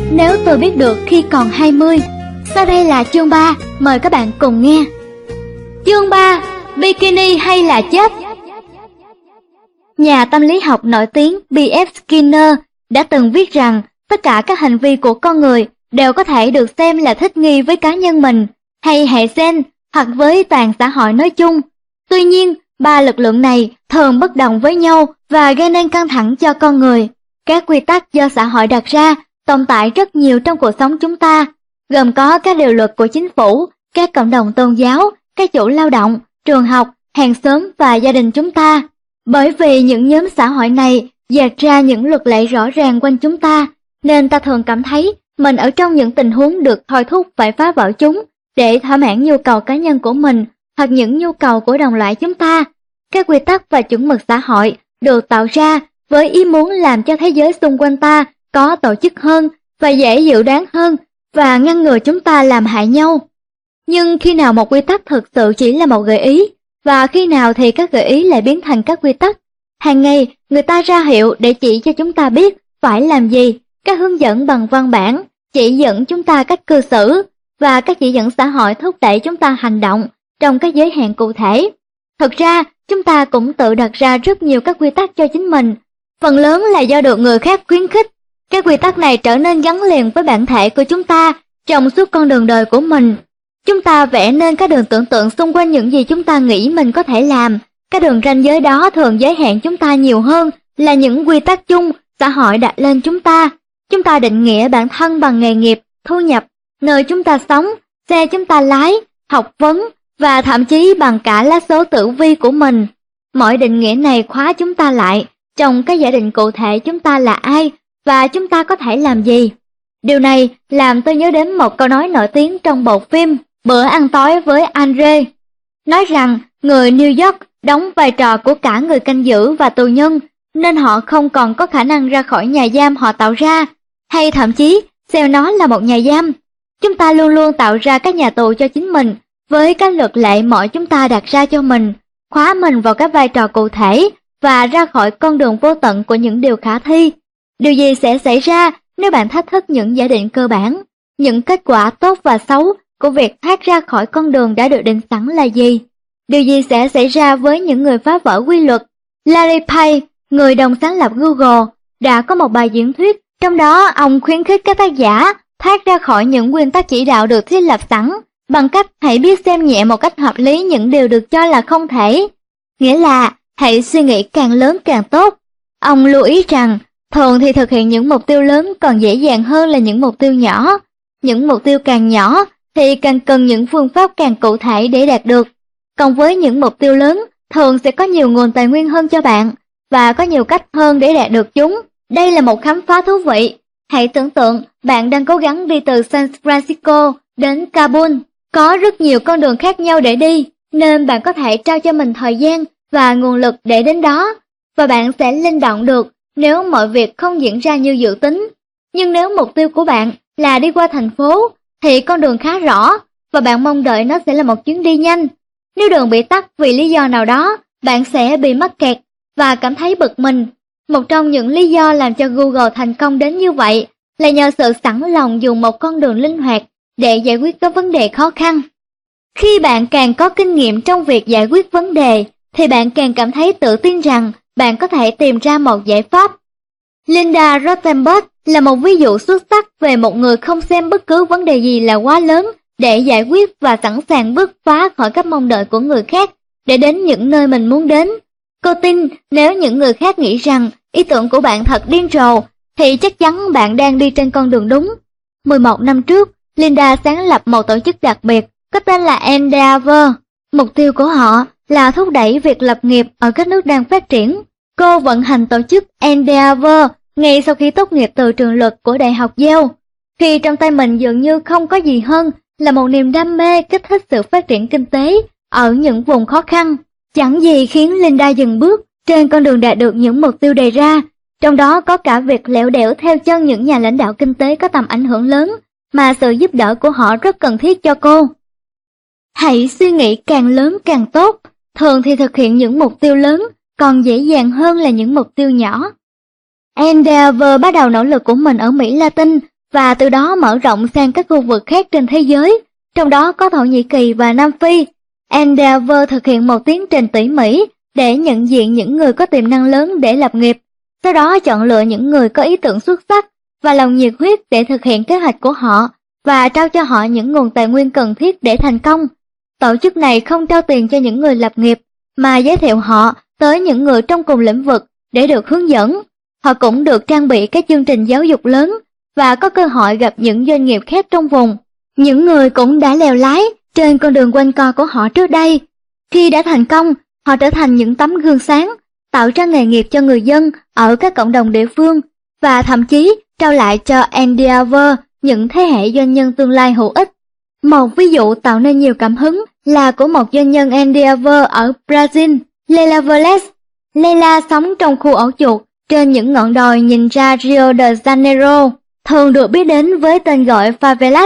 Nếu tôi biết được khi còn 20. Sau đây là chương 3, mời các bạn cùng nghe. Chương 3, bikini hay là chết? Nhà tâm lý học nổi tiếng B.F. Skinner đã từng viết rằng tất cả các hành vi của con người đều có thể được xem là thích nghi với cá nhân mình, hay hệ gen, hoặc với toàn xã hội nói chung. Tuy nhiên, ba lực lượng này thường bất đồng với nhau và gây nên căng thẳng cho con người. Các quy tắc do xã hội đặt ra tồn tại rất nhiều trong cuộc sống chúng ta, gồm có các điều luật của chính phủ, các cộng đồng tôn giáo, các chủ lao động, trường học, hàng xóm và gia đình chúng ta. Bởi vì những nhóm xã hội này dạt ra những luật lệ rõ ràng quanh chúng ta, nên ta thường cảm thấy mình ở trong những tình huống được thôi thúc phải phá vỡ chúng để thỏa mãn nhu cầu cá nhân của mình hoặc những nhu cầu của đồng loại chúng ta. Các quy tắc và chuẩn mực xã hội được tạo ra với ý muốn làm cho thế giới xung quanh ta có tổ chức hơn và dễ dự đoán hơn và ngăn ngừa chúng ta làm hại nhau. Nhưng khi nào một quy tắc thực sự chỉ là một gợi ý, và khi nào thì các gợi ý lại biến thành các quy tắc? Hàng ngày, người ta ra hiệu để chỉ cho chúng ta biết phải làm gì, các hướng dẫn bằng văn bản, chỉ dẫn chúng ta cách cư xử, và các chỉ dẫn xã hội thúc đẩy chúng ta hành động trong các giới hạn cụ thể. Thực ra, chúng ta cũng tự đặt ra rất nhiều các quy tắc cho chính mình, phần lớn là do được người khác khuyến khích. Các quy tắc này trở nên gắn liền với bản thể của chúng ta trong suốt con đường đời của mình. Chúng ta vẽ nên các đường tưởng tượng xung quanh những gì chúng ta nghĩ mình có thể làm. Các đường ranh giới đó thường giới hạn chúng ta nhiều hơn là những quy tắc chung xã hội đặt lên chúng ta. Chúng ta định nghĩa bản thân bằng nghề nghiệp, thu nhập, nơi chúng ta sống, xe chúng ta lái, học vấn và thậm chí bằng cả lá số tử vi của mình. Mỗi định nghĩa này khóa chúng ta lại trong các giả định cụ thể chúng ta là ai và chúng ta có thể làm gì. Điều này làm tôi nhớ đến một câu nói nổi tiếng trong bộ phim Bữa ăn tối với Andre, nói rằng người New York đóng vai trò của cả người canh giữ và tù nhân, nên họ không còn có khả năng ra khỏi nhà giam họ tạo ra, hay thậm chí xem nó là một nhà giam. Chúng ta luôn luôn tạo ra các nhà tù cho chính mình với các luật lệ mọi chúng ta đặt ra cho mình, khóa mình vào các vai trò cụ thể và ra khỏi con đường vô tận của những điều khả thi. Điều gì sẽ xảy ra nếu bạn thách thức những giả định cơ bản? Những kết quả tốt và xấu của việc thoát ra khỏi con đường đã được định sẵn là gì? Điều gì sẽ xảy ra với những người phá vỡ quy luật? Larry Page, người đồng sáng lập Google, đã có một bài diễn thuyết, trong đó ông khuyến khích các tác giả thoát ra khỏi những nguyên tắc chỉ đạo được thiết lập sẵn bằng cách hãy biết xem nhẹ một cách hợp lý những điều được cho là không thể. Nghĩa là hãy suy nghĩ càng lớn càng tốt. Ông lưu ý rằng thường thì thực hiện những mục tiêu lớn còn dễ dàng hơn là những mục tiêu nhỏ. Những mục tiêu càng nhỏ thì càng cần những phương pháp càng cụ thể để đạt được. Còn với những mục tiêu lớn, thường sẽ có nhiều nguồn tài nguyên hơn cho bạn và có nhiều cách hơn để đạt được chúng. Đây là một khám phá thú vị. Hãy tưởng tượng bạn đang cố gắng đi từ San Francisco đến Kabul. Có rất nhiều con đường khác nhau để đi, nên bạn có thể trao cho mình thời gian và nguồn lực để đến đó, và bạn sẽ linh động được nếu mọi việc không diễn ra như dự tính. Nhưng nếu mục tiêu của bạn là đi qua thành phố, thì con đường khá rõ, và bạn mong đợi nó sẽ là một chuyến đi nhanh. Nếu đường bị tắc vì lý do nào đó, bạn sẽ bị mắc kẹt và cảm thấy bực mình. Một trong những lý do làm cho Google thành công đến như vậy là nhờ sự sẵn lòng dùng một con đường linh hoạt để giải quyết các vấn đề khó khăn. Khi bạn càng có kinh nghiệm trong việc giải quyết vấn đề, thì bạn càng cảm thấy tự tin rằng bạn có thể tìm ra một giải pháp. Linda Rothenberg là một ví dụ xuất sắc về một người không xem bất cứ vấn đề gì là quá lớn để giải quyết và sẵn sàng bứt phá khỏi các mong đợi của người khác để đến những nơi mình muốn đến. Cô tin nếu những người khác nghĩ rằng ý tưởng của bạn thật điên rồ, thì chắc chắn bạn đang đi trên con đường đúng. 11 năm trước, Linda sáng lập một tổ chức đặc biệt có tên là Endeavor. Mục tiêu của họ là thúc đẩy việc lập nghiệp ở các nước đang phát triển. Cô vận hành tổ chức Endeavor ngay sau khi tốt nghiệp từ trường luật của Đại học Yale, khi trong tay mình dường như không có gì hơn là một niềm đam mê kích thích sự phát triển kinh tế ở những vùng khó khăn. Chẳng gì khiến Linda dừng bước trên con đường đạt được những mục tiêu đề ra, trong đó có cả việc lẻo đẻo theo chân những nhà lãnh đạo kinh tế có tầm ảnh hưởng lớn mà sự giúp đỡ của họ rất cần thiết cho cô. Hãy suy nghĩ càng lớn càng tốt, thường thì thực hiện những mục tiêu lớn còn dễ dàng hơn là những mục tiêu nhỏ. Endeavor bắt đầu nỗ lực của mình ở Mỹ Latin và từ đó mở rộng sang các khu vực khác trên thế giới, trong đó có Thổ Nhĩ Kỳ và Nam Phi. Endeavour thực hiện một tiến trình tỉ mỉ để nhận diện những người có tiềm năng lớn để lập nghiệp, sau đó chọn lựa những người có ý tưởng xuất sắc và lòng nhiệt huyết để thực hiện kế hoạch của họ và trao cho họ những nguồn tài nguyên cần thiết để thành công. Tổ chức này không trao tiền cho những người lập nghiệp mà giới thiệu họ tới những người trong cùng lĩnh vực để được hướng dẫn. Họ cũng được trang bị các chương trình giáo dục lớn và có cơ hội gặp những doanh nghiệp khác trong vùng. Những người cũng đã lèo lái trên con đường quanh co của họ trước đây. Khi đã thành công, họ trở thành những tấm gương sáng, tạo ra nghề nghiệp cho người dân ở các cộng đồng địa phương và thậm chí trao lại cho Endeavour những thế hệ doanh nhân tương lai hữu ích. Một ví dụ tạo nên nhiều cảm hứng là của một doanh nhân Endeavour ở Brazil, Leila Veles. Leila sống trong khu ổ chuột trên những ngọn đồi nhìn ra Rio de Janeiro, thường được biết đến với tên gọi favelas.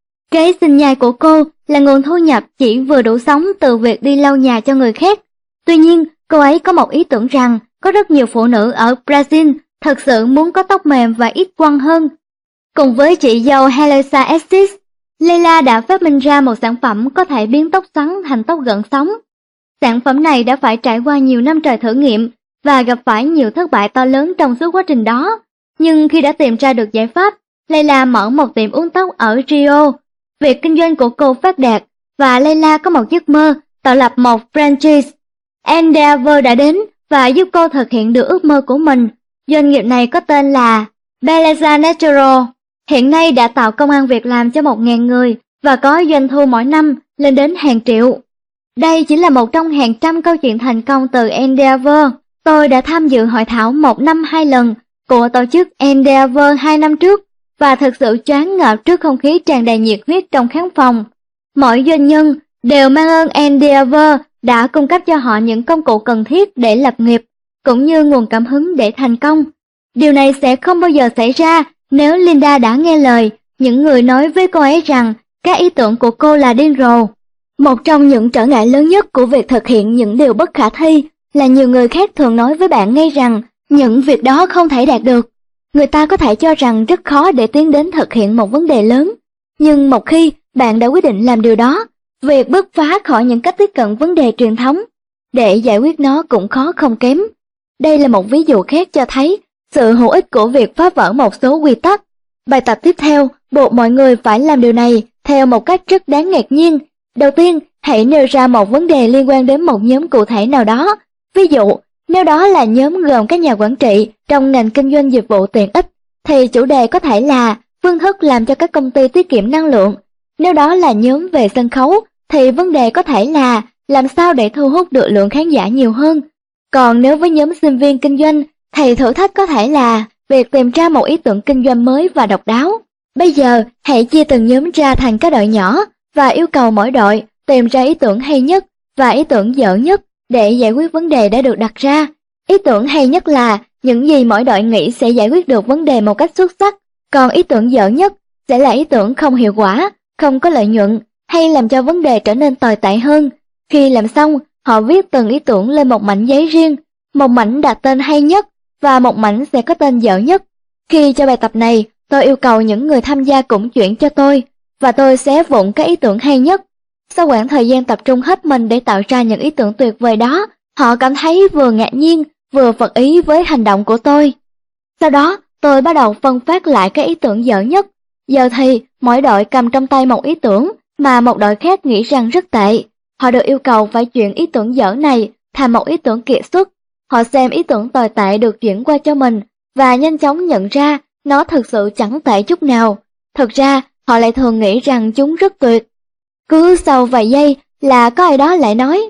Kế sinh nhai của cô là nguồn thu nhập chỉ vừa đủ sống từ việc đi lau nhà cho người khác. Tuy nhiên, cô ấy có một ý tưởng rằng có rất nhiều phụ nữ ở Brazil thực sự muốn có tóc mềm và ít quăn hơn. Cùng với chị dâu Helisa Estes, Leila đã phát minh ra một sản phẩm có thể biến tóc xoắn thành tóc gợn sóng. Sản phẩm này đã phải trải qua nhiều năm trời thử nghiệm và gặp phải nhiều thất bại to lớn trong suốt quá trình đó. Nhưng khi đã tìm ra được giải pháp, Leila mở một tiệm uống tóc ở Rio. Việc kinh doanh của cô phát đạt và Leila có một giấc mơ tạo lập một franchise. Endeavour đã đến và giúp cô thực hiện được ước mơ của mình. Doanh nghiệp này có tên là Belleza Natural. Hiện nay đã tạo công ăn việc làm cho 1.000 người và có doanh thu mỗi năm lên đến hàng triệu. Đây chỉ là một trong hàng trăm câu chuyện thành công từ Endeavour. Tôi đã tham dự hội thảo 1 năm 2 lần của tổ chức Endeavour 2 năm trước và thực sự choáng ngợp trước không khí tràn đầy nhiệt huyết trong khán phòng. Mỗi doanh nhân đều mang ơn Endeavour đã cung cấp cho họ những công cụ cần thiết để lập nghiệp, cũng như nguồn cảm hứng để thành công. Điều này sẽ không bao giờ xảy ra nếu Linda đã nghe lời những người nói với cô ấy rằng các ý tưởng của cô là điên rồ. Một trong những trở ngại lớn nhất của việc thực hiện những điều bất khả thi là nhiều người khác thường nói với bạn ngay rằng những việc đó không thể đạt được. Người ta có thể cho rằng rất khó để tiến đến thực hiện một vấn đề lớn. Nhưng một khi bạn đã quyết định làm điều đó, việc bứt phá khỏi những cách tiếp cận vấn đề truyền thống để giải quyết nó cũng khó không kém. Đây là một ví dụ khác cho thấy sự hữu ích của việc phá vỡ một số quy tắc. Bài tập tiếp theo buộc mọi người phải làm điều này theo một cách rất đáng ngạc nhiên. Đầu tiên, hãy nêu ra một vấn đề liên quan đến một nhóm cụ thể nào đó. Ví dụ, nếu đó là nhóm gồm các nhà quản trị trong ngành kinh doanh dịch vụ tiện ích, thì chủ đề có thể là phương thức làm cho các công ty tiết kiệm năng lượng. Nếu đó là nhóm về sân khấu, thì vấn đề có thể là làm sao để thu hút được lượng khán giả nhiều hơn. Còn nếu với nhóm sinh viên kinh doanh, thì thử thách có thể là việc tìm ra một ý tưởng kinh doanh mới và độc đáo. Bây giờ, hãy chia từng nhóm ra thành các đội nhỏ và yêu cầu mỗi đội tìm ra ý tưởng hay nhất và ý tưởng dở nhất để giải quyết vấn đề đã được đặt ra. Ý tưởng hay nhất là những gì mỗi đội nghĩ sẽ giải quyết được vấn đề một cách xuất sắc, còn ý tưởng dở nhất sẽ là ý tưởng không hiệu quả, không có lợi nhuận hay làm cho vấn đề trở nên tồi tệ hơn. Khi làm xong, họ viết từng ý tưởng lên một mảnh giấy riêng, một mảnh đặt tên hay nhất và một mảnh sẽ có tên dở nhất. Khi cho bài tập này, tôi yêu cầu những người tham gia cũng chuyển cho tôi và tôi xé vụn các ý tưởng hay nhất. Sau quãng thời gian tập trung hết mình để tạo ra những ý tưởng tuyệt vời đó, họ cảm thấy vừa ngạc nhiên vừa phật ý với hành động của tôi. Sau đó, tôi bắt đầu phân phát lại các ý tưởng dở nhất. Giờ thì mỗi đội cầm trong tay một ý tưởng mà một đội khác nghĩ rằng rất tệ. Họ được yêu cầu phải chuyển ý tưởng dở này thành một ý tưởng kiệt xuất. Họ xem ý tưởng tồi tệ được chuyển qua cho mình và nhanh chóng nhận ra nó thực sự chẳng tệ chút nào. Thực ra, họ lại thường nghĩ rằng chúng rất tuyệt. Cứ sau vài giây là có ai đó lại nói: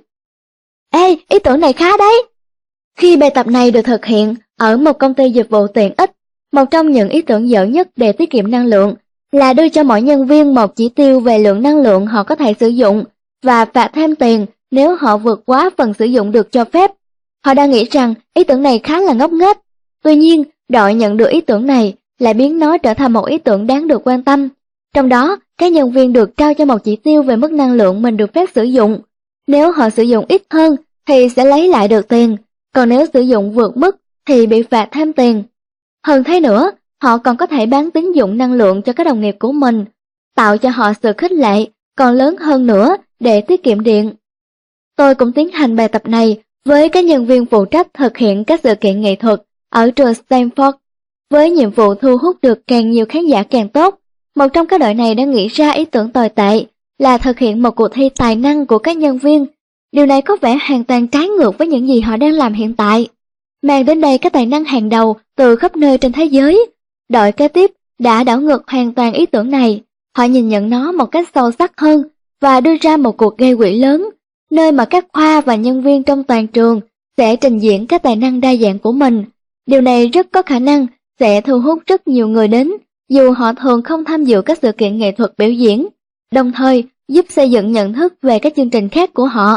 "Ê, ý tưởng này khá đấy." Khi bài tập này được thực hiện ở một công ty dịch vụ tiện ích, một trong những ý tưởng dở nhất để tiết kiệm năng lượng là đưa cho mỗi nhân viên một chỉ tiêu về lượng năng lượng họ có thể sử dụng và phạt thêm tiền nếu họ vượt quá phần sử dụng được cho phép. Họ đang nghĩ rằng ý tưởng này khá là ngốc nghếch. Tuy nhiên, đội nhận được ý tưởng này lại biến nó trở thành một ý tưởng đáng được quan tâm. Trong đó, các nhân viên được trao cho một chỉ tiêu về mức năng lượng mình được phép sử dụng. Nếu họ sử dụng ít hơn thì sẽ lấy lại được tiền, còn nếu sử dụng vượt mức thì bị phạt thêm tiền. Hơn thế nữa, họ còn có thể bán tín dụng năng lượng cho các đồng nghiệp của mình, tạo cho họ sự khích lệ còn lớn hơn nữa để tiết kiệm điện. Tôi cũng tiến hành bài tập này với các nhân viên phụ trách thực hiện các sự kiện nghệ thuật ở trường Stanford, với nhiệm vụ thu hút được càng nhiều khán giả càng tốt. Một trong các đội này đã nghĩ ra ý tưởng tồi tệ là thực hiện một cuộc thi tài năng của các nhân viên. Điều này có vẻ hoàn toàn trái ngược với những gì họ đang làm hiện tại. Mang đến đây các tài năng hàng đầu từ khắp nơi trên thế giới. Đội kế tiếp đã đảo ngược hoàn toàn ý tưởng này. Họ nhìn nhận nó một cách sâu sắc hơn và đưa ra một cuộc gây quỹ lớn, nơi mà các khoa và nhân viên trong toàn trường sẽ trình diễn các tài năng đa dạng của mình. Điều này rất có khả năng sẽ thu hút rất nhiều người đến, dù họ thường không tham dự các sự kiện nghệ thuật biểu diễn, đồng thời giúp xây dựng nhận thức về các chương trình khác của họ.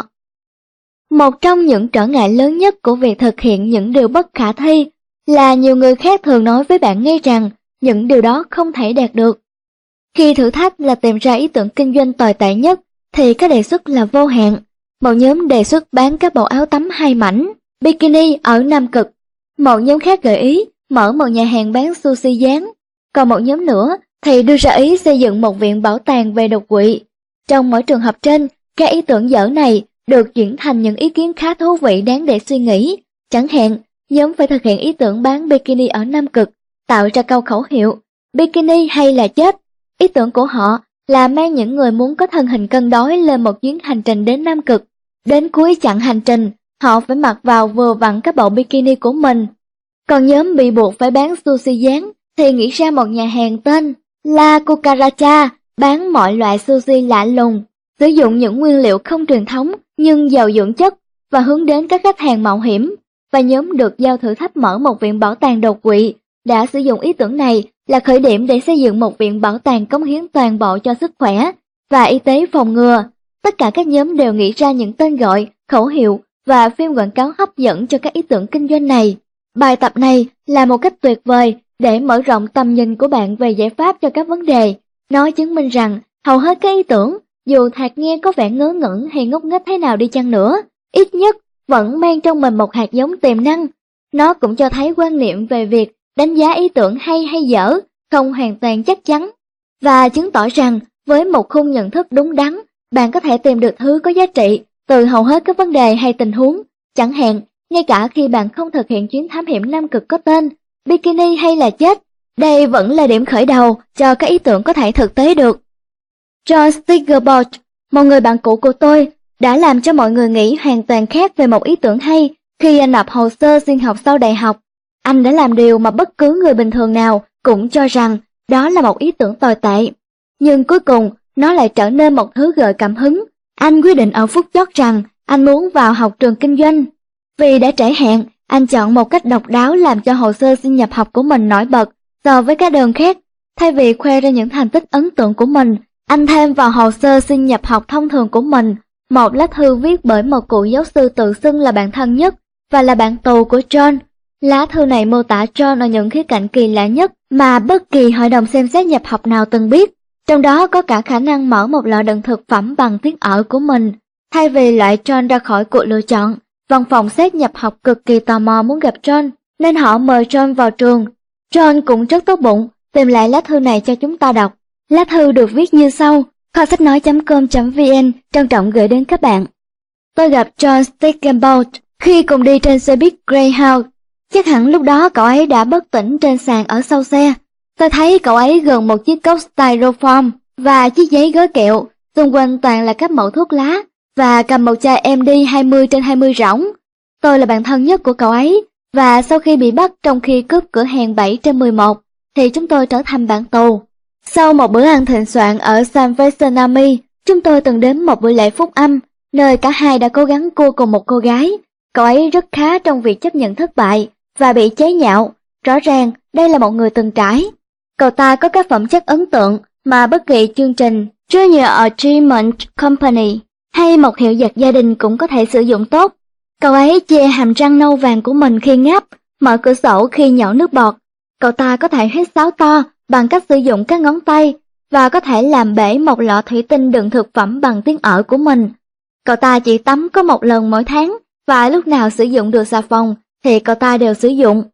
Một trong những trở ngại lớn nhất của việc thực hiện những điều bất khả thi là nhiều người khác thường nói với bạn nghe rằng những điều đó không thể đạt được. Khi thử thách là tìm ra ý tưởng kinh doanh tồi tệ nhất, thì các đề xuất là vô hạn. Một nhóm đề xuất bán các bộ áo tắm 2 mảnh, bikini ở Nam Cực. Một nhóm khác gợi ý mở một nhà hàng bán sushi rán. Còn một nhóm nữa thì đưa ra ý xây dựng một viện bảo tàng về đột quỵ. Trong mỗi trường hợp trên, các ý tưởng dở này được chuyển thành những ý kiến khá thú vị đáng để suy nghĩ. Chẳng hạn, nhóm phải thực hiện ý tưởng bán bikini ở Nam Cực, tạo ra câu khẩu hiệu bikini hay là chết. Ý tưởng của họ là mang những người muốn có thân hình cân đối lên một chuyến hành trình đến Nam Cực. Đến cuối chặng hành trình, họ phải mặc vào vừa vặn các bộ bikini của mình. Còn nhóm bị buộc phải bán sushi rán thì nghĩ ra một nhà hàng tên La Cucaracha, bán mọi loại sushi lạ lùng, sử dụng những nguyên liệu không truyền thống nhưng giàu dưỡng chất và hướng đến các khách hàng mạo hiểm. Và nhóm được giao thử thách mở một viện bảo tàng đột quỵ đã sử dụng ý tưởng này là khởi điểm để xây dựng một viện bảo tàng cống hiến toàn bộ cho sức khỏe và y tế phòng ngừa. Tất cả các nhóm đều nghĩ ra những tên gọi, khẩu hiệu và phim quảng cáo hấp dẫn cho các ý tưởng kinh doanh này. Bài tập này là một cách tuyệt vời để mở rộng tầm nhìn của bạn về giải pháp cho các vấn đề. Nó chứng minh rằng hầu hết các ý tưởng, dù thoạt nghe có vẻ ngớ ngẩn hay ngốc nghếch thế nào đi chăng nữa, ít nhất vẫn mang trong mình một hạt giống tiềm năng. Nó cũng cho thấy quan niệm về việc đánh giá ý tưởng hay dở không hoàn toàn chắc chắn, và chứng tỏ rằng với một khung nhận thức đúng đắn, bạn có thể tìm được thứ có giá trị từ hầu hết các vấn đề hay tình huống. Chẳng hạn, ngay cả khi bạn không thực hiện chuyến thám hiểm Nam Cực có tên bikini hay là chết, đây vẫn là điểm khởi đầu cho các ý tưởng có thể thực tế được. John Stiggerbolt, một người bạn cũ của tôi, đã làm cho mọi người nghĩ hoàn toàn khác về một ý tưởng hay khi anh nộp hồ sơ xin học sau đại học. Anh đã làm điều mà bất cứ người bình thường nào cũng cho rằng đó là một ý tưởng tồi tệ. Nhưng cuối cùng, nó lại trở nên một thứ gợi cảm hứng. Anh quyết định ở phút chót rằng anh muốn vào học trường kinh doanh. Vì đã trễ hạn, anh chọn một cách độc đáo làm cho hồ sơ xin nhập học của mình nổi bật so với các đơn khác. Thay vì khoe ra những thành tích ấn tượng của mình, anh thêm vào hồ sơ xin nhập học thông thường của mình một lá thư viết bởi một cựu giáo sư tự xưng là bạn thân nhất và là bạn tù của John. Lá thư này mô tả John ở những khía cạnh kỳ lạ nhất mà bất kỳ hội đồng xem xét nhập học nào từng biết, trong đó có cả khả năng mở một lọ đựng thực phẩm bằng tiếng ở của mình. Thay vì loại John ra khỏi cuộc lựa chọn, văn phòng xét nhập học cực kỳ tò mò muốn gặp John, nên họ mời John vào trường. John cũng rất tốt bụng, tìm lại lá thư này cho chúng ta đọc. Lá thư được viết như sau: kho sách nói.com.vn trân trọng gửi đến các bạn. Tôi gặp John Stiggerbolt khi cùng đi trên xe buýt Greyhound. Chắc hẳn lúc đó cậu ấy đã bất tỉnh trên sàn ở sau xe. Tôi thấy cậu ấy gần một chiếc cốc styrofoam và chiếc giấy gói kẹo, xung quanh toàn là các mẩu thuốc lá, và cầm một chai MD 20/20 rỗng. Tôi là bạn thân nhất của cậu ấy, và sau khi bị bắt trong khi cướp cửa hàng 7/11, thì chúng tôi trở thành bạn tù. Sau một bữa ăn thịnh soạn ở San Vicenami, chúng tôi từng đến một buổi lễ phúc âm, nơi cả hai đã cố gắng cua cùng một cô gái. Cậu ấy rất khá trong việc chấp nhận thất bại và bị chế nhạo. Rõ ràng đây là một người từng trải. Cậu ta có các phẩm chất ấn tượng mà bất kỳ chương trình Junior Achievement Company hay một hiệu giặt gia đình cũng có thể sử dụng tốt. Cậu ấy che hàm răng nâu vàng của mình khi ngáp, mở cửa sổ khi nhổ nước bọt. Cậu ta có thể hít sáo to bằng cách sử dụng các ngón tay và có thể làm bể một lọ thủy tinh đựng thực phẩm bằng tiếng ở của mình. Cậu ta chỉ tắm có một lần mỗi tháng và lúc nào sử dụng được xà phòng thì cậu ta đều sử dụng.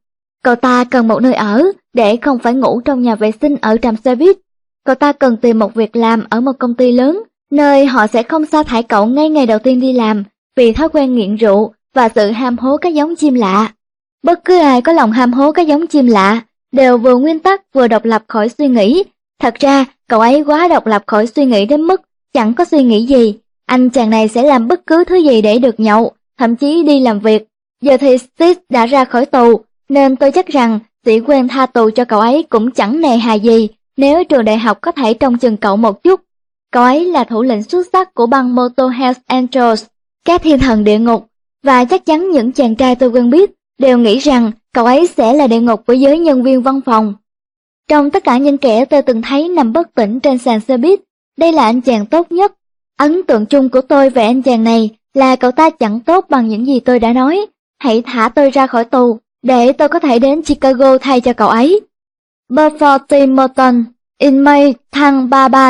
Cậu ta cần một nơi ở để không phải ngủ trong nhà vệ sinh ở trạm xe buýt. Cậu ta cần tìm một việc làm ở một công ty lớn, nơi họ sẽ không sa thải cậu ngay ngày đầu tiên đi làm vì thói quen nghiện rượu và sự ham hố các giống chim lạ. Bất cứ ai có lòng ham hố các giống chim lạ đều vừa nguyên tắc vừa độc lập khỏi suy nghĩ. Thật ra, cậu ấy quá độc lập khỏi suy nghĩ đến mức chẳng có suy nghĩ gì. Anh chàng này sẽ làm bất cứ thứ gì để được nhậu, thậm chí đi làm việc. Giờ thì Steve đã ra khỏi tù, nên tôi chắc rằng sĩ quan tha tù cho cậu ấy cũng chẳng nề hà gì nếu trường đại học có thể trông chừng cậu một chút. Cậu ấy là thủ lĩnh xuất sắc của băng Motor Hells Angels, các thiên thần địa ngục, và chắc chắn những chàng trai tôi quen biết đều nghĩ rằng cậu ấy sẽ là địa ngục với giới nhân viên văn phòng. Trong tất cả những kẻ tôi từng thấy nằm bất tỉnh trên sàn xe buýt, đây là anh chàng tốt nhất. Ấn tượng chung của tôi về anh chàng này là cậu ta chẳng tốt bằng những gì tôi đã nói. Hãy thả tôi ra khỏi tù, để tôi có thể đến Chicago thay cho cậu ấy. Beaufort T. Morton, in May, tháng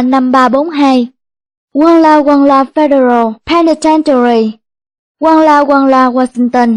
335342. Walla Federal Penitentiary, Walla, Washington.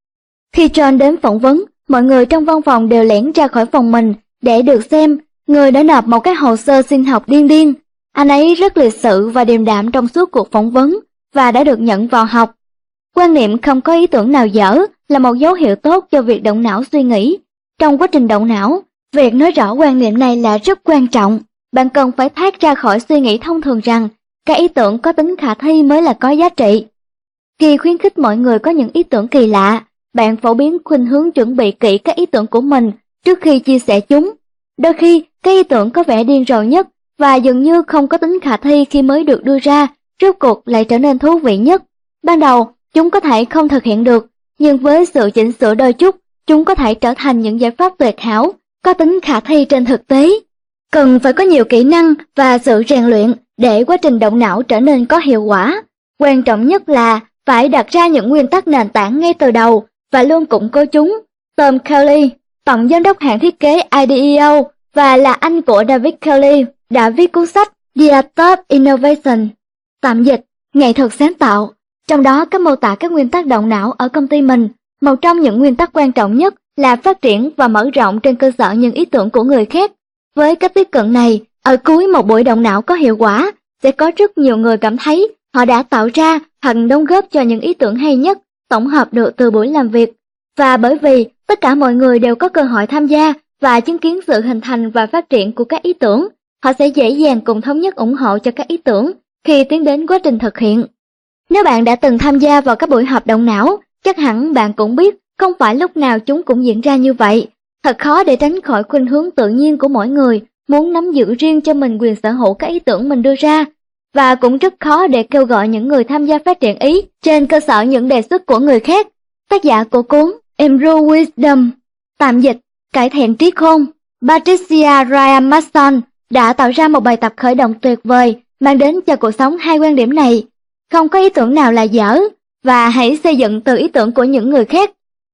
Khi John đến phỏng vấn, mọi người trong văn phòng đều lẻn ra khỏi phòng mình để được xem người đã nộp một cái hồ sơ xin học điên. Anh ấy rất lịch sự và điềm đạm trong suốt cuộc phỏng vấn và đã được nhận vào học. Quan niệm không có ý tưởng nào dở là một dấu hiệu tốt cho việc động não suy nghĩ. Trong quá trình động não, việc nói rõ quan niệm này là rất quan trọng. Bạn cần phải thoát ra khỏi suy nghĩ thông thường rằng các ý tưởng có tính khả thi mới là có giá trị. Khi khuyến khích mọi người có những ý tưởng kỳ lạ, bạn phổ biến khuynh hướng chuẩn bị kỹ các ý tưởng của mình trước khi chia sẻ chúng. Đôi khi, các ý tưởng có vẻ điên rồ nhất và dường như không có tính khả thi khi mới được đưa ra, rốt cuộc lại trở nên thú vị nhất. Ban đầu, chúng có thể không thực hiện được, nhưng với sự chỉnh sửa đôi chút, chúng có thể trở thành những giải pháp tuyệt hảo, có tính khả thi trên thực tế. Cần phải có nhiều kỹ năng và sự rèn luyện để quá trình động não trở nên có hiệu quả. Quan trọng nhất là phải đặt ra những nguyên tắc nền tảng ngay từ đầu và luôn củng cố chúng. Tom Kelly, tổng giám đốc hãng thiết kế IDEO và là anh của David Kelly, đã viết cuốn sách The Art of Innovation, tạm dịch, nghệ thuật sáng tạo. Trong đó có mô tả các nguyên tắc động não ở công ty mình. Một trong những nguyên tắc quan trọng nhất là phát triển và mở rộng trên cơ sở những ý tưởng của người khác. Với cách tiếp cận này, ở cuối một buổi động não có hiệu quả, sẽ có rất nhiều người cảm thấy họ đã tạo ra hoặc đóng góp cho những ý tưởng hay nhất tổng hợp được từ buổi làm việc. Và bởi vì tất cả mọi người đều có cơ hội tham gia và chứng kiến sự hình thành và phát triển của các ý tưởng, họ sẽ dễ dàng cùng thống nhất ủng hộ cho các ý tưởng khi tiến đến quá trình thực hiện. Nếu bạn đã từng tham gia vào các buổi họp động não, chắc hẳn bạn cũng biết không phải lúc nào chúng cũng diễn ra như vậy. Thật khó để tránh khỏi khuynh hướng tự nhiên của mỗi người muốn nắm giữ riêng cho mình quyền sở hữu các ý tưởng mình đưa ra, và cũng rất khó để kêu gọi những người tham gia phát triển ý trên cơ sở những đề xuất của người khác. Tác giả của cuốn Improve Wisdom, tạm dịch, cải thiện trí khôn, Patricia Ryan Mason đã tạo ra một bài tập khởi động tuyệt vời mang đến cho cuộc sống hai quan điểm này. Không có ý tưởng nào là dở, và hãy xây dựng từ ý tưởng của những người khác.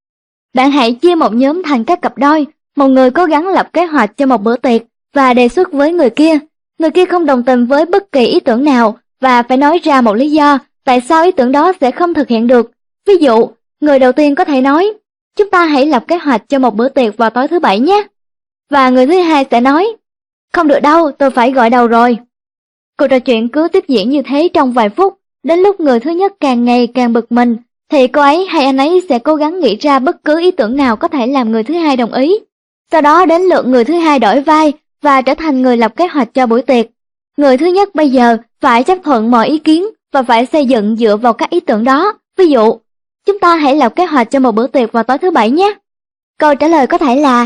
Bạn hãy chia một nhóm thành các cặp đôi, một người cố gắng lập kế hoạch cho một bữa tiệc và đề xuất với người kia. Người kia không đồng tình với bất kỳ ý tưởng nào và phải nói ra một lý do tại sao ý tưởng đó sẽ không thực hiện được. Ví dụ, người đầu tiên có thể nói, chúng ta hãy lập kế hoạch cho một bữa tiệc vào tối thứ Bảy nhé. Và người thứ hai sẽ nói, không được đâu, tôi phải gọi đầu rồi. Cuộc trò chuyện cứ tiếp diễn như thế trong vài phút. Đến lúc người thứ nhất càng ngày càng bực mình, thì cô ấy hay anh ấy sẽ cố gắng nghĩ ra bất cứ ý tưởng nào có thể làm người thứ hai đồng ý. Sau đó đến lượt người thứ hai đổi vai và trở thành người lập kế hoạch cho buổi tiệc. Người thứ nhất bây giờ phải chấp thuận mọi ý kiến và phải xây dựng dựa vào các ý tưởng đó. Ví dụ, chúng ta hãy lập kế hoạch cho một bữa tiệc vào tối thứ Bảy nhé. Câu trả lời có thể là,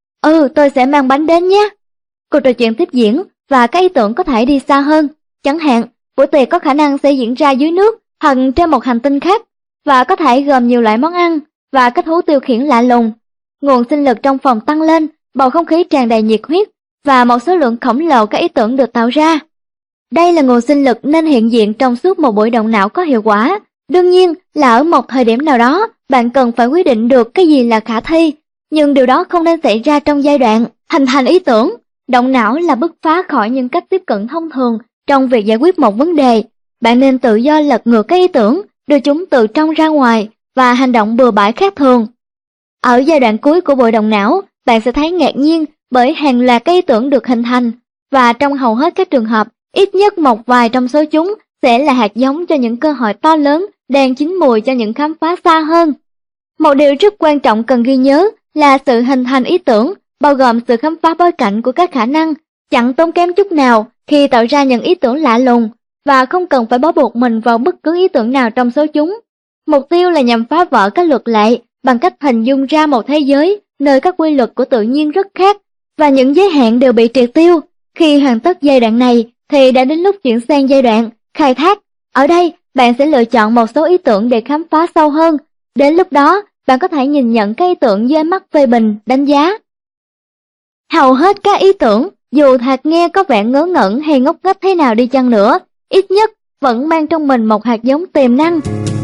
tôi sẽ mang bánh đến nhé. Cuộc trò chuyện tiếp diễn và các ý tưởng có thể đi xa hơn. Chẳng hạn, buổi tiệc có khả năng sẽ diễn ra dưới nước hoặc trên một hành tinh khác và có thể gồm nhiều loại món ăn và các thú tiêu khiển lạ lùng. Nguồn sinh lực trong phòng tăng lên, bầu không khí tràn đầy nhiệt huyết và một số lượng khổng lồ các ý tưởng được tạo ra. Đây là nguồn sinh lực nên hiện diện trong suốt một buổi động não có hiệu quả. Đương nhiên là ở một thời điểm nào đó, bạn cần phải quyết định được cái gì là khả thi, nhưng điều đó không nên xảy ra trong giai đoạn hình thành ý tưởng. Động não là bứt phá khỏi những cách tiếp cận thông thường trong việc giải quyết một vấn đề. Bạn nên tự do lật ngược các ý tưởng, đưa chúng từ trong ra ngoài và hành động bừa bãi khác thường. Ở giai đoạn cuối của bộ động não, bạn sẽ thấy ngạc nhiên bởi hàng loạt các ý tưởng được hình thành, và trong hầu hết các trường hợp, ít nhất một vài trong số chúng sẽ là hạt giống cho những cơ hội to lớn đang chín mùi cho những khám phá xa hơn. Một điều rất quan trọng cần ghi nhớ là sự hình thành ý tưởng bao gồm sự khám phá bối cảnh của các khả năng, chẳng tốn kém chút nào khi tạo ra những ý tưởng lạ lùng, và không cần phải bó buộc mình vào bất cứ ý tưởng nào trong số chúng. Mục tiêu là nhằm phá vỡ các luật lệ bằng cách hình dung ra một thế giới nơi các quy luật của tự nhiên rất khác, và những giới hạn đều bị triệt tiêu. Khi hoàn tất giai đoạn này thì đã đến lúc chuyển sang giai đoạn khai thác. Ở đây, bạn sẽ lựa chọn một số ý tưởng để khám phá sâu hơn. Đến lúc đó, bạn có thể nhìn nhận các ý tưởng dưới ánh mắt phê bình, đánh giá. Hầu hết các ý tưởng, dù thoạt nghe có vẻ ngớ ngẩn hay ngốc nghếch thế nào đi chăng nữa, ít nhất vẫn mang trong mình một hạt giống tiềm năng.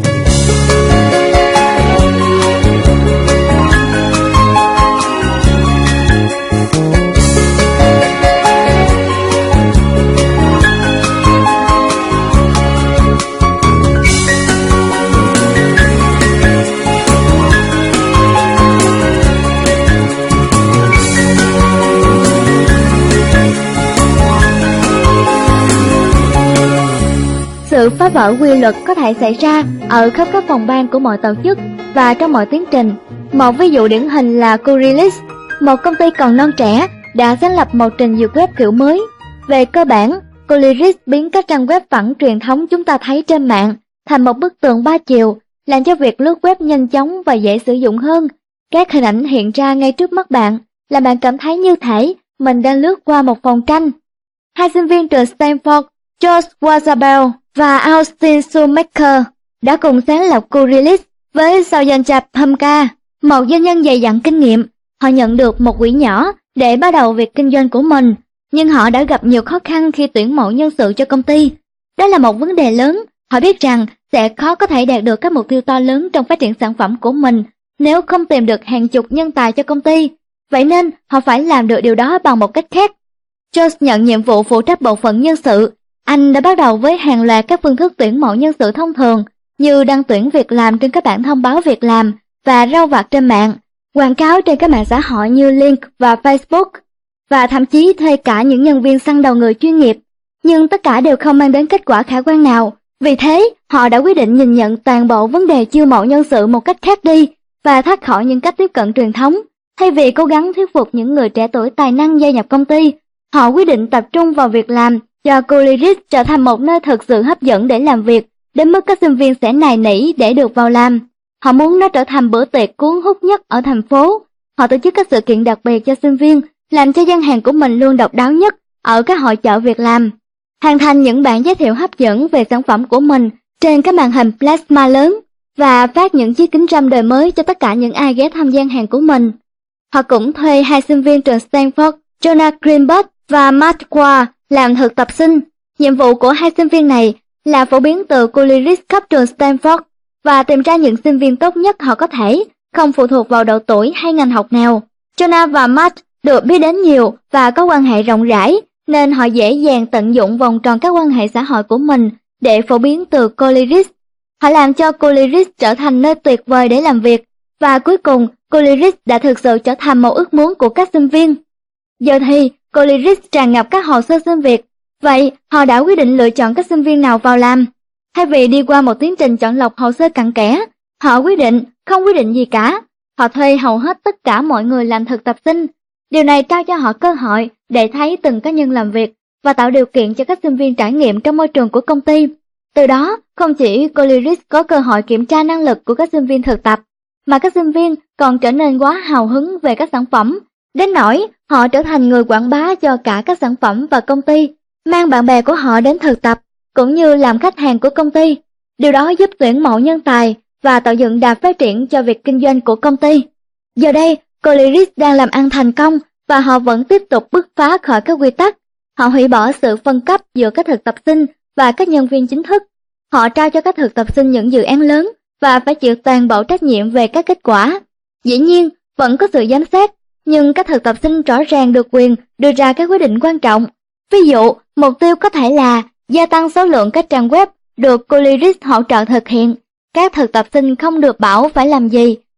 Sự phá vỡ quy luật có thể xảy ra ở khắp các phòng ban của mọi tổ chức và trong mọi tiến trình. Một ví dụ điển hình là Curilis, một công ty còn non trẻ, đã sáng lập một trình duyệt web kiểu mới. Về cơ bản, Curilis biến các trang web phẳng truyền thống chúng ta thấy trên mạng thành một bức tường 3 chiều, làm cho việc lướt web nhanh chóng và dễ sử dụng hơn. Các hình ảnh hiện ra ngay trước mắt bạn, làm bạn cảm thấy như thể mình đang lướt qua một phòng tranh. Hai sinh viên từ Stanford, George Wazabel và Austin Schumacher đã cùng sáng lập Curilis với Sayanjap Thamka, một doanh nhân dày dặn kinh nghiệm. Họ nhận được một quỹ nhỏ để bắt đầu việc kinh doanh của mình, nhưng họ đã gặp nhiều khó khăn khi tuyển mộ nhân sự cho công ty. Đó là một vấn đề lớn. Họ biết rằng sẽ khó có thể đạt được các mục tiêu to lớn trong phát triển sản phẩm của mình nếu không tìm được hàng chục nhân tài cho công ty. Vậy nên họ phải làm được điều đó bằng một cách khác. George nhận nhiệm vụ phụ trách bộ phận nhân sự. Anh đã bắt đầu với hàng loạt các phương thức tuyển mộ nhân sự thông thường, như đăng tuyển việc làm trên các bảng thông báo việc làm và rao vặt trên mạng, quảng cáo trên các mạng xã hội như Link và Facebook, và thậm chí thuê cả những nhân viên săn đầu người chuyên nghiệp. Nhưng tất cả đều không mang đến kết quả khả quan nào. Vì thế, họ đã quyết định nhìn nhận toàn bộ vấn đề chiêu mộ nhân sự một cách khác đi và thoát khỏi những cách tiếp cận truyền thống. Thay vì cố gắng thuyết phục những người trẻ tuổi tài năng gia nhập công ty, họ quyết định tập trung vào việc làm cho Curilis trở thành một nơi thực sự hấp dẫn để làm việc, đến mức các sinh viên sẽ nài nỉ để được vào làm. Họ muốn nó trở thành bữa tiệc cuốn hút nhất ở thành phố. Họ tổ chức các sự kiện đặc biệt cho sinh viên, làm cho gian hàng của mình luôn độc đáo nhất ở các hội chợ việc làm. Hoàn thành những bản giới thiệu hấp dẫn về sản phẩm của mình trên các màn hình plasma lớn và phát những chiếc kính râm đời mới cho tất cả những ai ghé thăm gian hàng của mình. Họ cũng thuê hai sinh viên trường Stanford, Jonah Greenberg và Matt Qua làm thực tập sinh. Nhiệm vụ của hai sinh viên này là phổ biến từ Curilis khắp trường Stanford và tìm ra những sinh viên tốt nhất họ có thể, không phụ thuộc vào độ tuổi hay ngành học nào. Jonah và Matt được biết đến nhiều và có quan hệ rộng rãi, nên họ dễ dàng tận dụng vòng tròn các quan hệ xã hội của mình để phổ biến từ Curilis. Họ làm cho Curilis trở thành nơi tuyệt vời để làm việc, và cuối cùng Curilis đã thực sự trở thành một ước muốn của các sinh viên. Giờ thì Curilis tràn ngập các hồ sơ xin việc. Vậy họ đã quyết định lựa chọn các sinh viên nào vào làm. Thay vì đi qua một tiến trình chọn lọc hồ sơ cặn kẽ, họ không quyết định gì cả. Họ thuê hầu hết tất cả mọi người làm thực tập sinh. Điều này trao cho họ cơ hội để thấy từng cá nhân làm việc và tạo điều kiện cho các sinh viên trải nghiệm trong môi trường của công ty. Từ đó, không chỉ Curilis có cơ hội kiểm tra năng lực của các sinh viên thực tập, mà các sinh viên còn trở nên quá hào hứng về các sản phẩm, đến nỗi họ trở thành người quảng bá cho cả các sản phẩm và công ty, mang bạn bè của họ đến thực tập, cũng như làm khách hàng của công ty. Điều đó giúp tuyển mộ nhân tài và tạo dựng đà phát triển cho việc kinh doanh của công ty. Giờ đây, Curilis đang làm ăn thành công và họ vẫn tiếp tục bứt phá khỏi các quy tắc. Họ hủy bỏ sự phân cấp giữa các thực tập sinh và các nhân viên chính thức. Họ trao cho các thực tập sinh những dự án lớn và phải chịu toàn bộ trách nhiệm về các kết quả. Dĩ nhiên, vẫn có sự giám sát, nhưng các thực tập sinh rõ ràng được quyền đưa ra các quyết định quan trọng. Ví dụ, mục tiêu có thể là gia tăng số lượng các trang web được Curilis hỗ trợ thực hiện. Các thực tập sinh không được bảo phải làm gì,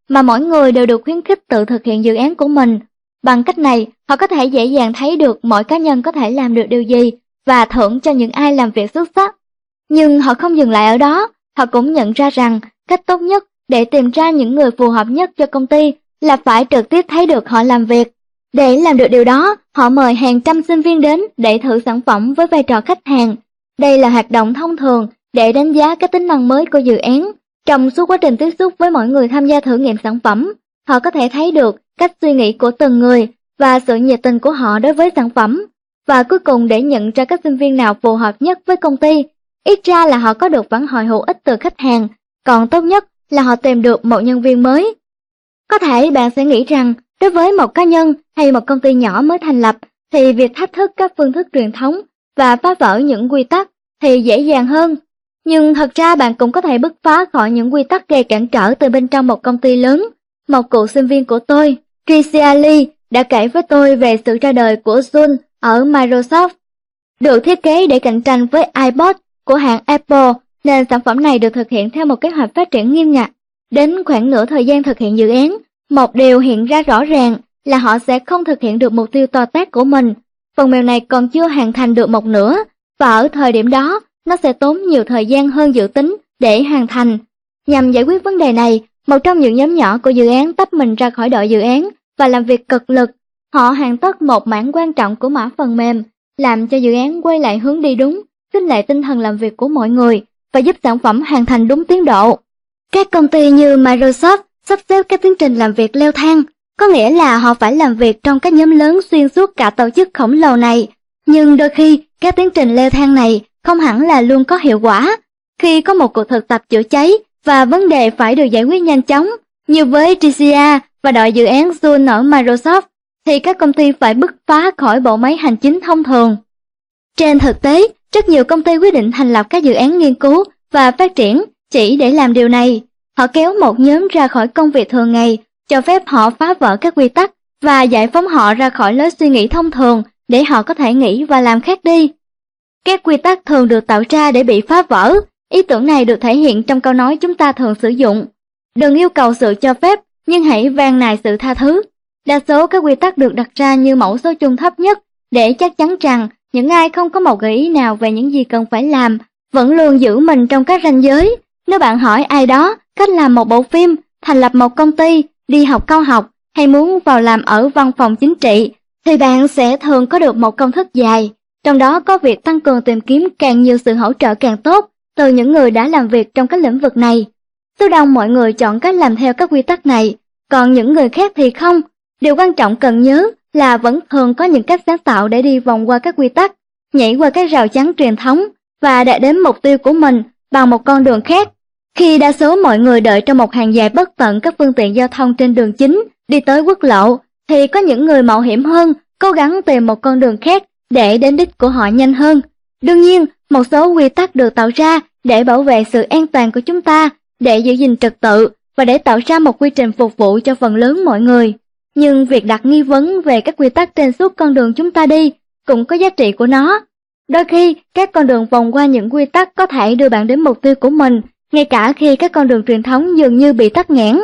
mà mỗi người đều được khuyến khích tự thực hiện dự án của mình. Bằng cách này, họ có thể dễ dàng thấy được mỗi cá nhân có thể làm được điều gì và thưởng cho những ai làm việc xuất sắc. Nhưng họ không dừng lại ở đó, họ cũng nhận ra rằng cách tốt nhất để tìm ra những người phù hợp nhất cho công ty là phải trực tiếp thấy được họ làm việc. Để làm được điều đó, họ mời hàng trăm sinh viên đến để thử sản phẩm với vai trò khách hàng. Đây là hoạt động thông thường để đánh giá các tính năng mới của dự án. Trong suốt quá trình tiếp xúc với mỗi người tham gia thử nghiệm sản phẩm, họ có thể thấy được cách suy nghĩ của từng người và sự nhiệt tình của họ đối với sản phẩm. Và cuối cùng để nhận ra các sinh viên nào phù hợp nhất với công ty, ít ra là họ có được phản hồi hữu ích từ khách hàng, còn tốt nhất là họ tìm được một nhân viên mới. Có thể bạn sẽ nghĩ rằng đối với một cá nhân hay một công ty nhỏ mới thành lập thì việc thách thức các phương thức truyền thống và phá vỡ những quy tắc thì dễ dàng hơn. Nhưng thật ra bạn cũng có thể bứt phá khỏi những quy tắc gây cản trở từ bên trong một công ty lớn. Một cựu sinh viên của tôi, Tricia Lee, đã kể với tôi về sự ra đời của Zoom ở Microsoft. Được thiết kế để cạnh tranh với iPod của hãng Apple, nên sản phẩm này được thực hiện theo một kế hoạch phát triển nghiêm ngặt. Đến khoảng nửa thời gian thực hiện dự án, một điều hiện ra rõ ràng là họ sẽ không thực hiện được mục tiêu to tát của mình. Phần mềm này còn chưa hoàn thành được một nửa, và ở thời điểm đó, nó sẽ tốn nhiều thời gian hơn dự tính để hoàn thành. Nhằm giải quyết vấn đề này, một trong những nhóm nhỏ của dự án tách mình ra khỏi đội dự án và làm việc cực lực. Họ hoàn tất một mảng quan trọng của mã phần mềm, làm cho dự án quay lại hướng đi đúng, khích lệ tinh thần làm việc của mọi người và giúp sản phẩm hoàn thành đúng tiến độ. Các công ty như Microsoft sắp xếp các tiến trình làm việc leo thang, có nghĩa là họ phải làm việc trong các nhóm lớn xuyên suốt cả tổ chức khổng lồ này. Nhưng đôi khi, các tiến trình leo thang này không hẳn là luôn có hiệu quả. Khi có một cuộc thực tập chữa cháy và vấn đề phải được giải quyết nhanh chóng, như với Tricia và đội dự án Zoom ở Microsoft, thì các công ty phải bứt phá khỏi bộ máy hành chính thông thường. Trên thực tế, rất nhiều công ty quyết định thành lập các dự án nghiên cứu và phát triển chỉ để làm điều này. Họ kéo một nhóm ra khỏi công việc thường ngày, cho phép họ phá vỡ các quy tắc và giải phóng họ ra khỏi lối suy nghĩ thông thường để họ có thể nghĩ và làm khác đi. Các quy tắc thường được tạo ra để bị phá vỡ. Ý tưởng này được thể hiện trong câu nói chúng ta thường sử dụng: đừng yêu cầu sự cho phép, nhưng hãy van nài sự tha thứ. Đa số các quy tắc được đặt ra như mẫu số chung thấp nhất để chắc chắn rằng những ai không có một gợi ý nào về những gì cần phải làm vẫn luôn giữ mình trong các ranh giới. Nếu bạn hỏi ai đó cách làm một bộ phim, thành lập một công ty, đi học cao học hay muốn vào làm ở văn phòng chính trị, thì bạn sẽ thường có được một công thức dài. Trong đó có việc tăng cường tìm kiếm càng nhiều sự hỗ trợ càng tốt từ những người đã làm việc trong các lĩnh vực này. Số đông mọi người chọn cách làm theo các quy tắc này, còn những người khác thì không. Điều quan trọng cần nhớ là vẫn thường có những cách sáng tạo để đi vòng qua các quy tắc, nhảy qua các rào chắn truyền thống và đạt đến mục tiêu của mình bằng một con đường khác. Khi đa số mọi người đợi trong một hàng dài bất tận các phương tiện giao thông trên đường chính đi tới quốc lộ, thì có những người mạo hiểm hơn, cố gắng tìm một con đường khác để đến đích của họ nhanh hơn. Đương nhiên, một số quy tắc được tạo ra để bảo vệ sự an toàn của chúng ta, để giữ gìn trật tự và để tạo ra một quy trình phục vụ cho phần lớn mọi người. Nhưng việc đặt nghi vấn về các quy tắc trên suốt con đường chúng ta đi cũng có giá trị của nó. Đôi khi, các con đường vòng qua những quy tắc có thể đưa bạn đến mục tiêu của mình, ngay cả khi các con đường truyền thống dường như bị tắc nghẽn.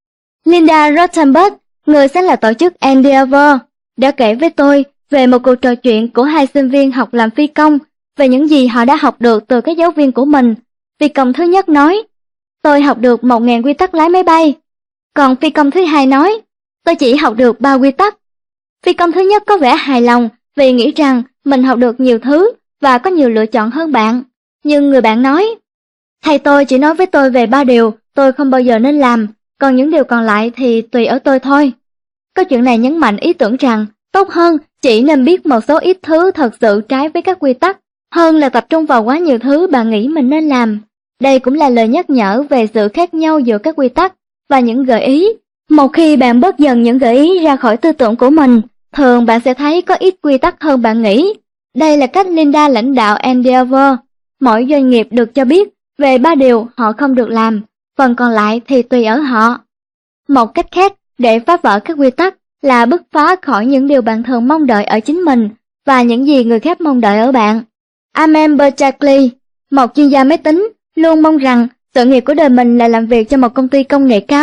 Linda Rothenberg, người sáng lập tổ chức Endeavour, đã kể với tôi về một cuộc trò chuyện của hai sinh viên học làm phi công về những gì họ đã học được từ các giáo viên của mình. Phi công thứ nhất nói: "Tôi học được 1.000 quy tắc lái máy bay." Còn phi công thứ hai nói: "Tôi chỉ học được 3 quy tắc." Phi công thứ nhất có vẻ hài lòng vì nghĩ rằng mình học được nhiều thứ và có nhiều lựa chọn hơn bạn. Nhưng người bạn nói: "Thầy tôi chỉ nói với tôi về 3 điều tôi không bao giờ nên làm, còn những điều còn lại thì tùy ở tôi thôi." Câu chuyện này nhấn mạnh ý tưởng rằng tốt hơn chỉ nên biết một số ít thứ thật sự trái với các quy tắc, hơn là tập trung vào quá nhiều thứ bạn nghĩ mình nên làm. Đây cũng là lời nhắc nhở về sự khác nhau giữa các quy tắc và những gợi ý. Một khi bạn bớt dần những gợi ý ra khỏi tư tưởng của mình, thường bạn sẽ thấy có ít quy tắc hơn bạn nghĩ. Đây là cách Linda lãnh đạo Endeavour. Mỗi doanh nghiệp được cho biết về 3 điều họ không được làm, phần còn lại thì tùy ở họ. Một cách khác để phá vỡ các quy tắc là bứt phá khỏi những điều bạn thường mong đợi ở chính mình và những gì người khác mong đợi ở bạn. Armen Berchakli, một chuyên gia máy tính, luôn mong rằng sự nghiệp của đời mình là làm việc cho một công ty công nghệ cao.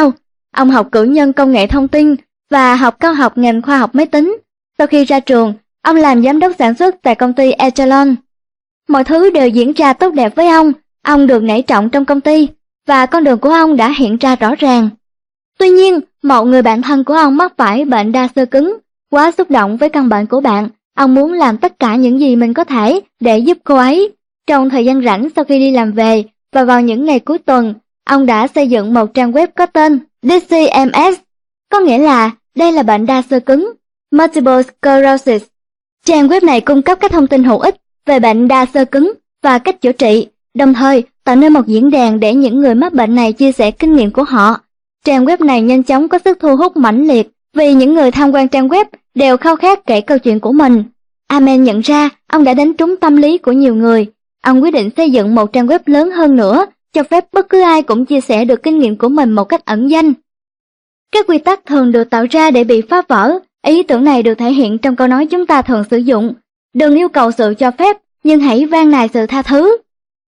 ông học cử nhân công nghệ thông tin và học cao học ngành khoa học máy tính. Sau khi ra trường, ông làm giám đốc sản xuất tại công ty Echelon. Mọi thứ đều diễn ra tốt đẹp với ông được nể trọng trong công ty và con đường của ông đã hiện ra rõ ràng. Tuy nhiên, một người bạn thân của ông mắc phải bệnh đa xơ cứng. Quá xúc động với căn bệnh của bạn, ông muốn làm tất cả những gì mình có thể để giúp cô ấy. Trong thời gian rảnh sau khi đi làm về và vào những ngày cuối tuần, ông đã xây dựng một trang web có tên DCMS, có nghĩa là đây là bệnh đa xơ cứng, Multiple Sclerosis. Trang web này cung cấp các thông tin hữu ích về bệnh đa xơ cứng và cách chữa trị, đồng thời tạo nên một diễn đàn để những người mắc bệnh này chia sẻ kinh nghiệm của họ. Trang web này nhanh chóng có sức thu hút mãnh liệt vì những người tham quan trang web đều khao khát kể câu chuyện của mình. Amen nhận ra ông đã đánh trúng tâm lý của nhiều người. Ông quyết định xây dựng một trang web lớn hơn nữa, cho phép bất cứ ai cũng chia sẻ được kinh nghiệm của mình một cách ẩn danh. Các quy tắc thường được tạo ra để bị phá vỡ. Ý tưởng này được thể hiện trong câu nói chúng ta thường sử dụng: đừng yêu cầu sự cho phép, nhưng hãy van nài sự tha thứ.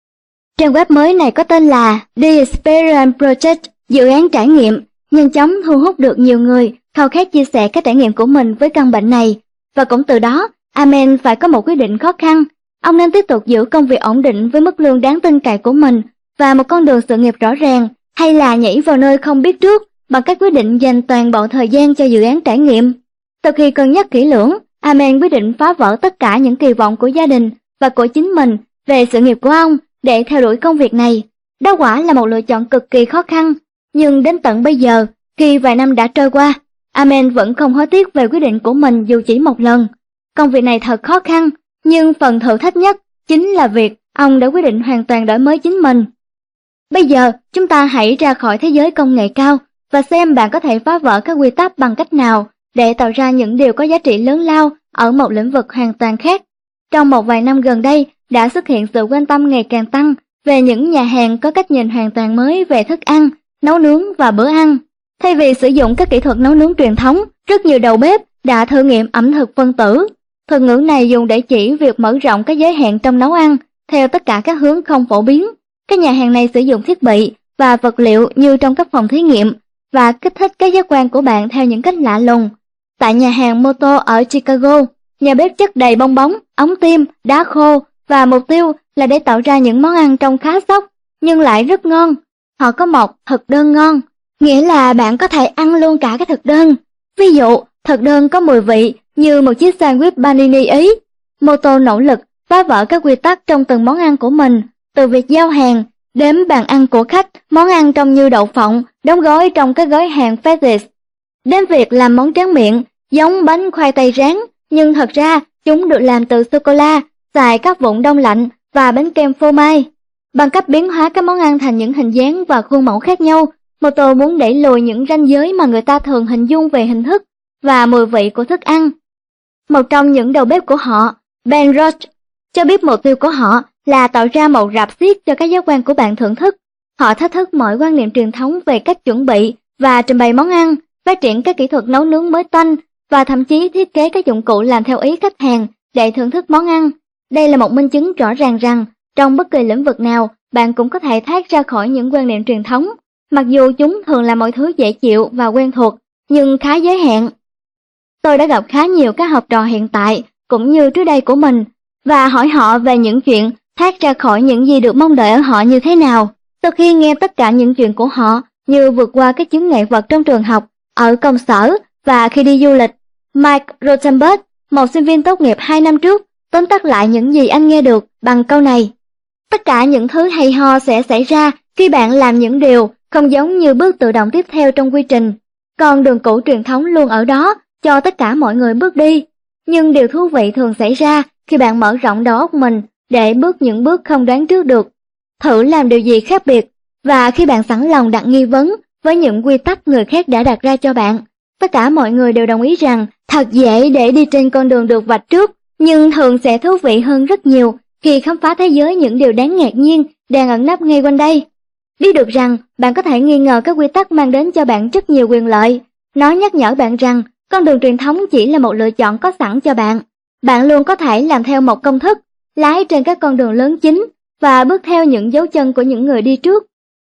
Trang web mới này có tên là The Experience Project, dự án trải nghiệm, nhanh chóng thu hút được nhiều người khao khát chia sẻ các trải nghiệm của mình với căn bệnh này. Và cũng từ đó, Amen phải có một quyết định khó khăn. Ông nên tiếp tục giữ công việc ổn định với mức lương đáng tin cậy của mình và một con đường sự nghiệp rõ ràng, hay là nhảy vào nơi không biết trước bằng cách quyết định dành toàn bộ thời gian cho dự án trải nghiệm. Sau khi cân nhắc kỹ lưỡng, Amen quyết định phá vỡ tất cả những kỳ vọng của gia đình và của chính mình về sự nghiệp của ông để theo đuổi công việc này. Đó quả là một lựa chọn cực kỳ khó khăn, nhưng đến tận bây giờ, khi vài năm đã trôi qua, Amen vẫn không hối tiếc về quyết định của mình dù chỉ một lần. Công việc này thật khó khăn, nhưng phần thử thách nhất chính là việc ông đã quyết định hoàn toàn đổi mới chính mình. Bây giờ, chúng ta hãy ra khỏi thế giới công nghệ cao và xem bạn có thể phá vỡ các quy tắc bằng cách nào để tạo ra những điều có giá trị lớn lao ở một lĩnh vực hoàn toàn khác. Trong một vài năm gần đây, đã xuất hiện sự quan tâm ngày càng tăng về những nhà hàng có cách nhìn hoàn toàn mới về thức ăn, nấu nướng và bữa ăn. Thay vì sử dụng các kỹ thuật nấu nướng truyền thống, rất nhiều đầu bếp đã thử nghiệm ẩm thực phân tử. Thuật ngữ này dùng để chỉ việc mở rộng các giới hạn trong nấu ăn theo tất cả các hướng không phổ biến. Các nhà hàng này sử dụng thiết bị và vật liệu như trong các phòng thí nghiệm và kích thích các giác quan của bạn theo những cách lạ lùng. Tại nhà hàng Moto ở Chicago, nhà bếp chất đầy bong bóng, ống tiêm, đá khô và mục tiêu là để tạo ra những món ăn trông khá sốc nhưng lại rất ngon. Họ có một thực đơn ngon, nghĩa là bạn có thể ăn luôn cả cái thực đơn. Ví dụ, thực đơn có mùi vị như một chiếc sandwich panini Ý. Moto nỗ lực phá vỡ các quy tắc trong từng món ăn của mình, từ việc giao hàng đến bàn ăn của khách, món ăn trông như đậu phộng đóng gói trong các gói hàng FedEx, đến việc làm món tráng miệng giống bánh khoai tây rán, nhưng thật ra chúng được làm từ sô-cô-la, xài các vụn đông lạnh và bánh kem phô mai. Bằng cách biến hóa các món ăn thành những hình dáng và khuôn mẫu khác nhau, Moto muốn đẩy lùi những ranh giới mà người ta thường hình dung về hình thức và mùi vị của thức ăn. Một trong những đầu bếp của họ, Ben Roach, cho biết mục tiêu của họ là tạo ra một rạp xiếc cho các giác quan của bạn thưởng thức. Họ thách thức mọi quan niệm truyền thống về cách chuẩn bị và trình bày món ăn, phát triển các kỹ thuật nấu nướng mới toanh và thậm chí thiết kế các dụng cụ làm theo ý khách hàng để thưởng thức món ăn. Đây là một minh chứng rõ ràng rằng trong bất kỳ lĩnh vực nào, bạn cũng có thể thoát ra khỏi những quan niệm truyền thống, mặc dù chúng thường là mọi thứ dễ chịu và quen thuộc, nhưng khá giới hạn. Tôi đã gặp khá nhiều các học trò hiện tại cũng như trước đây của mình và hỏi họ về những chuyện thoát ra khỏi những gì được mong đợi ở họ như thế nào. Sau khi nghe tất cả những chuyện của họ như vượt qua các chướng ngại vật trong trường học, ở công sở và khi đi du lịch, Mike Rothenberg, một sinh viên tốt nghiệp 2 năm trước, tóm tắt lại những gì anh nghe được bằng câu này: tất cả những thứ hay ho sẽ xảy ra khi bạn làm những điều không giống như bước tự động tiếp theo trong quy trình. Còn đường cũ truyền thống luôn ở đó cho tất cả mọi người bước đi. Nhưng điều thú vị thường xảy ra khi bạn mở rộng đầu óc mình để bước những bước không đoán trước được. Thử làm điều gì khác biệt, và khi bạn sẵn lòng đặt nghi vấn với những quy tắc người khác đã đặt ra cho bạn, tất cả mọi người đều đồng ý rằng thật dễ để đi trên con đường được vạch trước, nhưng thường sẽ thú vị hơn rất nhiều khi khám phá thế giới những điều đáng ngạc nhiên đang ẩn nấp ngay quanh đây. Biết được rằng bạn có thể nghi ngờ các quy tắc mang đến cho bạn rất nhiều quyền lợi. Nó nhắc nhở bạn rằng con đường truyền thống chỉ là một lựa chọn có sẵn cho bạn. Bạn luôn có thể làm theo một công thức, lái trên các con đường lớn chính và bước theo những dấu chân của những người đi trước.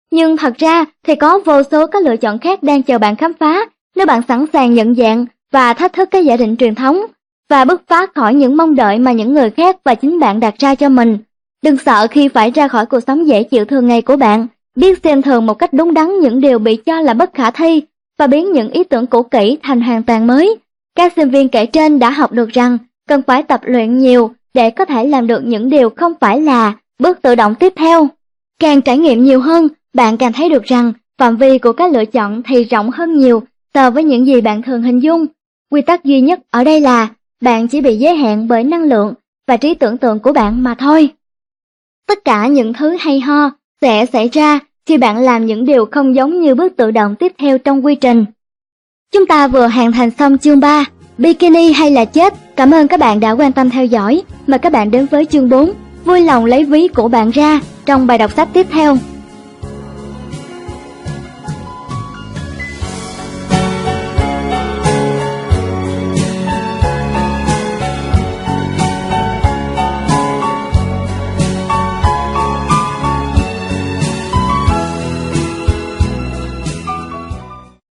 Nhưng thật ra thì có vô số các lựa chọn khác đang chờ bạn khám phá nếu bạn sẵn sàng nhận dạng và thách thức các giả định truyền thống và bứt phá khỏi những mong đợi mà những người khác và chính bạn đặt ra cho mình. Đừng sợ khi phải ra khỏi cuộc sống dễ chịu thường ngày của bạn, biết xem thường một cách đúng đắn những điều bị cho là bất khả thi và biến những ý tưởng cũ kỹ thành hoàn toàn mới. Các sinh viên kể trên đã học được rằng cần phải tập luyện nhiều để có thể làm được những điều không phải là bước tự động tiếp theo. Càng trải nghiệm nhiều hơn, bạn càng thấy được rằng phạm vi của các lựa chọn thì rộng hơn nhiều so với những gì bạn thường hình dung. Quy tắc duy nhất ở đây là bạn chỉ bị giới hạn bởi năng lượng và trí tưởng tượng của bạn mà thôi. Tất cả những thứ hay ho sẽ xảy ra khi bạn làm những điều không giống như bước tự động tiếp theo trong quy trình. Chúng ta vừa hoàn thành xong chương 3, Bikini hay là chết. Cảm ơn các bạn đã quan tâm theo dõi. Mời các bạn đến với chương 4, vui lòng lấy ví của bạn ra trong bài đọc sách tiếp theo.